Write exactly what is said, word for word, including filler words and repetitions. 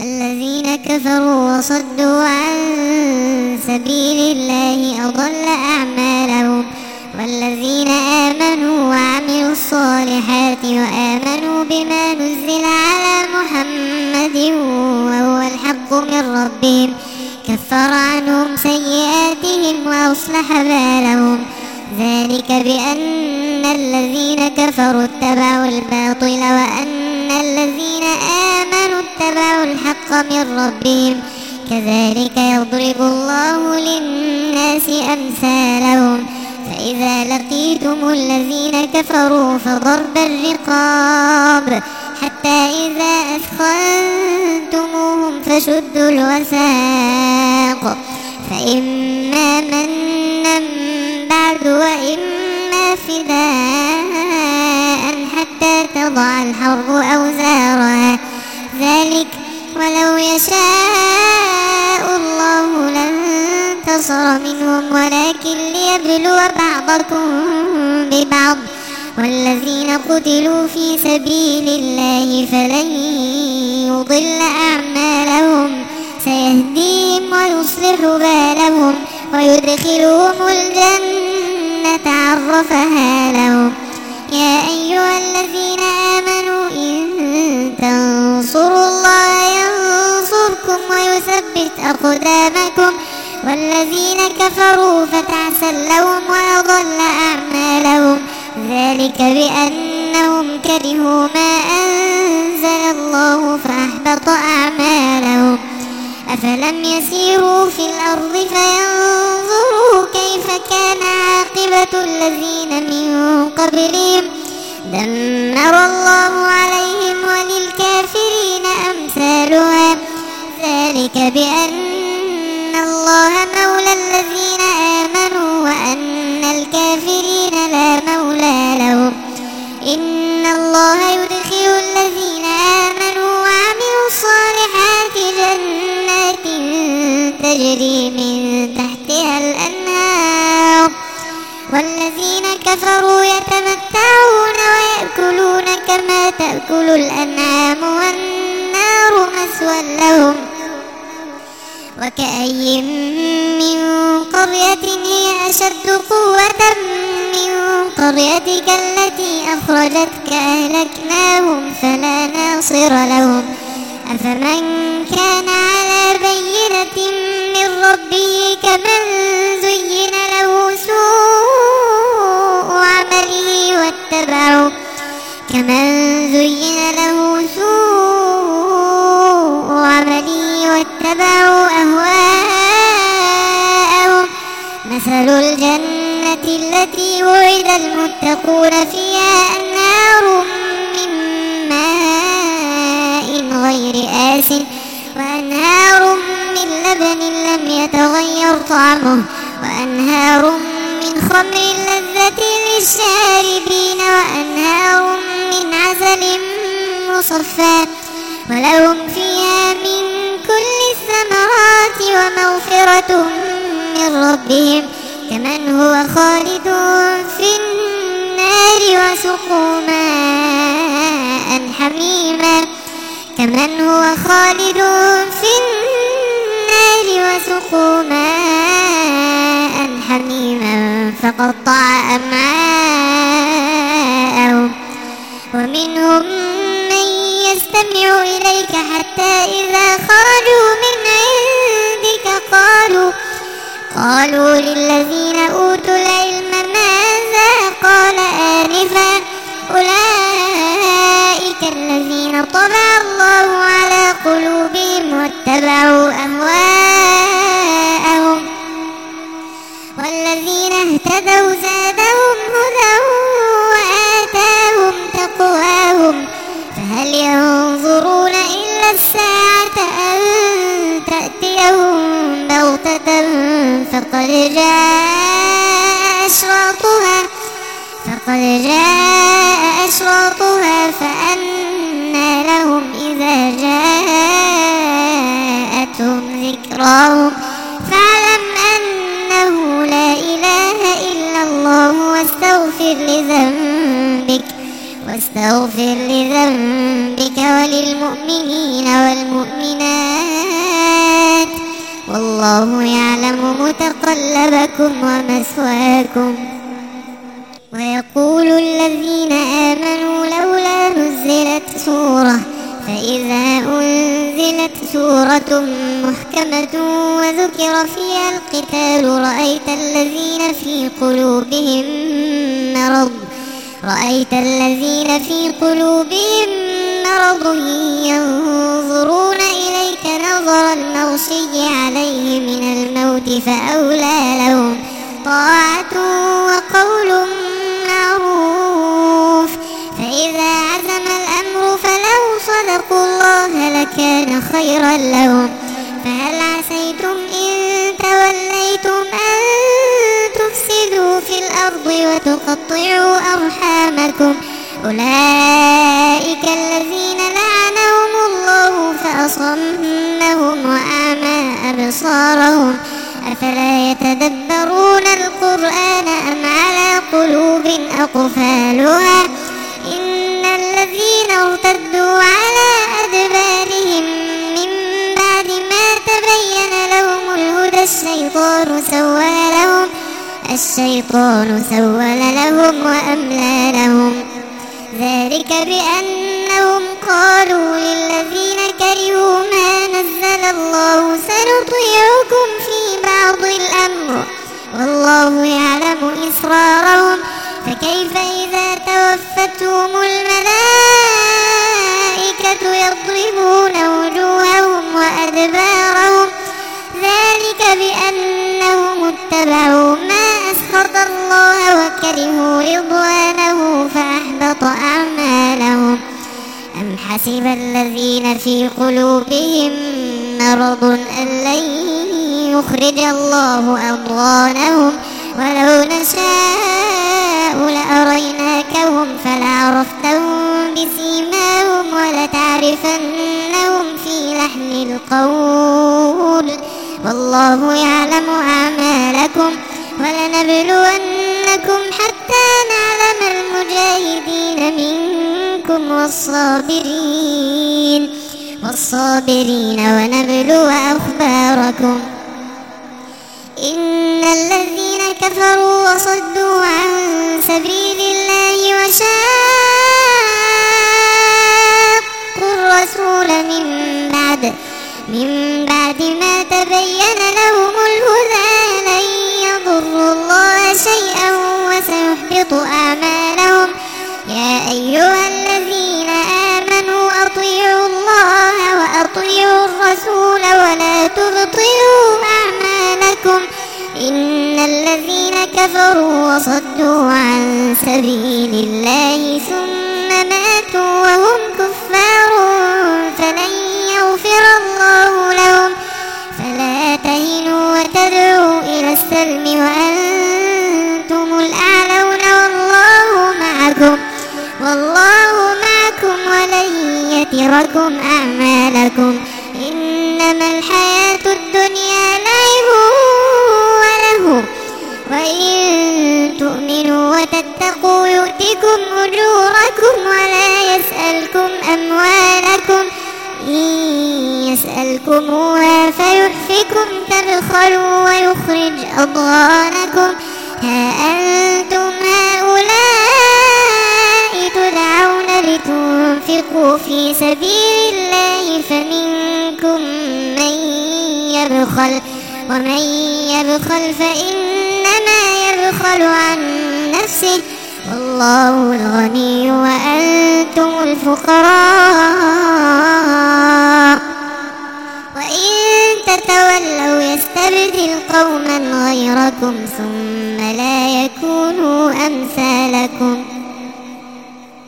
الذين كفروا وصدوا عن سبيل الله أضل أعمالهم والذين آمنوا وعملوا الصالحات وآمنوا بما نزل على محمد وهو الحق من ربهم كفر عنهم سيئاتهم وأصلح بالهم ذلك بأن الذين كفروا اتبعوا الباطل وأن الذين آمنوا اتبعوا الحق من ربهم كذلك يضرب الله للناس أمثالهم فإذا لقيتم الذين كفروا فضرب الرقاب حتى إذا أثخنتموهم فشدوا الوثاق فإما منا بعد وإما فداء حتى تضع الحرب أوزارها ذلك ولو يشاء الله لانتصر منهم ولكن ليبلو بعضكم ببعض والذين قتلوا في سبيل الله فلن يضل أعمالهم سيهديهم ويصلح بالهم ويدخلهم الجنة عرفها لهم يا أيها الذين آمنوا إن تنصروا الله ينصركم ويثبت أقدامكم والذين كفروا فتعسا لهم وأضل أعمالهم ذلك بأنهم كرهوا ما أنزل الله فأحبط أعمالهم أفلم يسيروا في الأرض فينظروا كيف كان عاقبة الذين من قبلهم دمر الله عليهم وللكافرين أمثالها ذلك بأن الله مولى الذين آمنوا وأن الكافرين لا مولى لهم إن الله يدخل الذين آمنوا وعملوا الصالحات جنات تجري من تحتها الأنهار والذين كفروا يتمتعون ويأكلون كما تأكل الأنعام والنار مثوى لهم وكأي من قرية هي أشد قوة من قريتك التي أخرجتك أهلكناهم فلا ناصر لهم أفمن كان على بينة من ربه كمن زين له سوء عمله واتبعوا كمن زين له سوء عمله واتبعوا أهواءهم مثل الجنة التي وعد المتقون فيها أنهار من ماء غير آسن وأنهار من لبن لم يتغير طعمه وأنهار من خمر لذة للشاربين وأنهار من عسل مصفى ولهم فيها من كل الثمرات ومغفرة من ربهم كمن هو خالد في النار وسقوا ماء حميما كمن هو خالد في النار وسقوا ماء حميما فقطع أمعاءهم ومنهم من يستمع إليك حتى إذا خرجوا من عندك قالوا قالوا للذين أوتوا العلم ماذا قال آنفا أولئك الذين طبع الله على قلوبهم واتبعوا أهواءهم والذين اهتدوا زادهم هدى وآتاهم تقواهم فهل ينظرون إلا الساعة أن تأتيهم بغتة فقد جاء أشراطها فقد جاء أشراطها فأنى لهم إذا جاءتهم ذكراهم فاعلم أنه لا إله إلا الله واستغفر لذنبك واستغفر لذنبك وللمؤمنين والمؤمنين والمؤمنات والله يعلم متقلبكم ومثواكم. ويقول الذين آمنوا لولا نزلت سورة فإذا أنزلت سورة محكمة وذكر فيها القتال رأيت الذين في قلوبهم مرض رأيت الذين في قلوبهم مرض ينظرون إليك نظر المغشي عليه من الموت فأولى لهم طاعة وقول معروف. فإذا عزم الأمر فلو صدقوا الله لكان خيرا لهم. فهل عسيتم إن توليتم أن تفسدوا في الأرض وتقطعوا أرحامكم أولئك الذين لعنهم الله فأصمهم وأعمى أبصارهم أفلا يتدبرون القرآن أم على قلوب أقفالها إن الذين ارتدوا على أدبارهم من بعد ما تبين لهم الهدى الشيطان سول لهم الشيطان سول لهم وأملى لهم ذلك بأنهم قالوا للذين كرهوا ما نزل الله سنطيعكم في بعض الأمر والله يعلم إسرارهم فكيف إذا توفتهم الملائكة يضربون وجوههم وأدبارهم ذلك بأنهم اتبعوا ما أسخط الله وكرهوا رضوانه فأحبط أعمالهم. أم حسب الذين في قلوبهم مرض أن لن يخرج الله أضغانهم ولو نشاء لأريناكهم فلعرفتهم بسيماهم ولتعرفنهم في لحن القول والله يعلم أعمالكم ولنبلونكم حتى نعلم المجاهدين منكم والصابرين والصابرين ونبلو أخباركم. إن الذين كفروا وصدوا عن سبيل الله وشاقوا الرسول من بعد من بعد ما تبين لهم الهدى لن يضروا الله شيئا وسيحبط أعمالهم. يا أيها الذين آمنوا أطيعوا الله وأطيعوا الرسول ولا تبطلوا أعمالكم إن الذين كفروا وصدوا عن سبيل الله ثم ماتوا وهم كفار فلن يغفر الله لهم. فلا تهنوا وتدعوا إلى السلم وأنتم الأعلون والله معكم والله معكم ولن يتركم أعمالكم. إنما الحياة الدنيا لعب وله وإن تؤمنوا وتتقوا يؤتكم أجوركم ولا يسألكم أموالكم إن يسألكموها فيحفكم تبخلوا ويخرج أضغانكم. ها أنتم هؤلاء تدعون لتنفقوا في سبيل الله فمنكم من يبخل ومن يبخل فإنما يبخل عن نفسه والله الغني وأنتم الفقراء وإن تتولوا يستبدل قوما غيركم ثم لا يكونوا أمثالكم.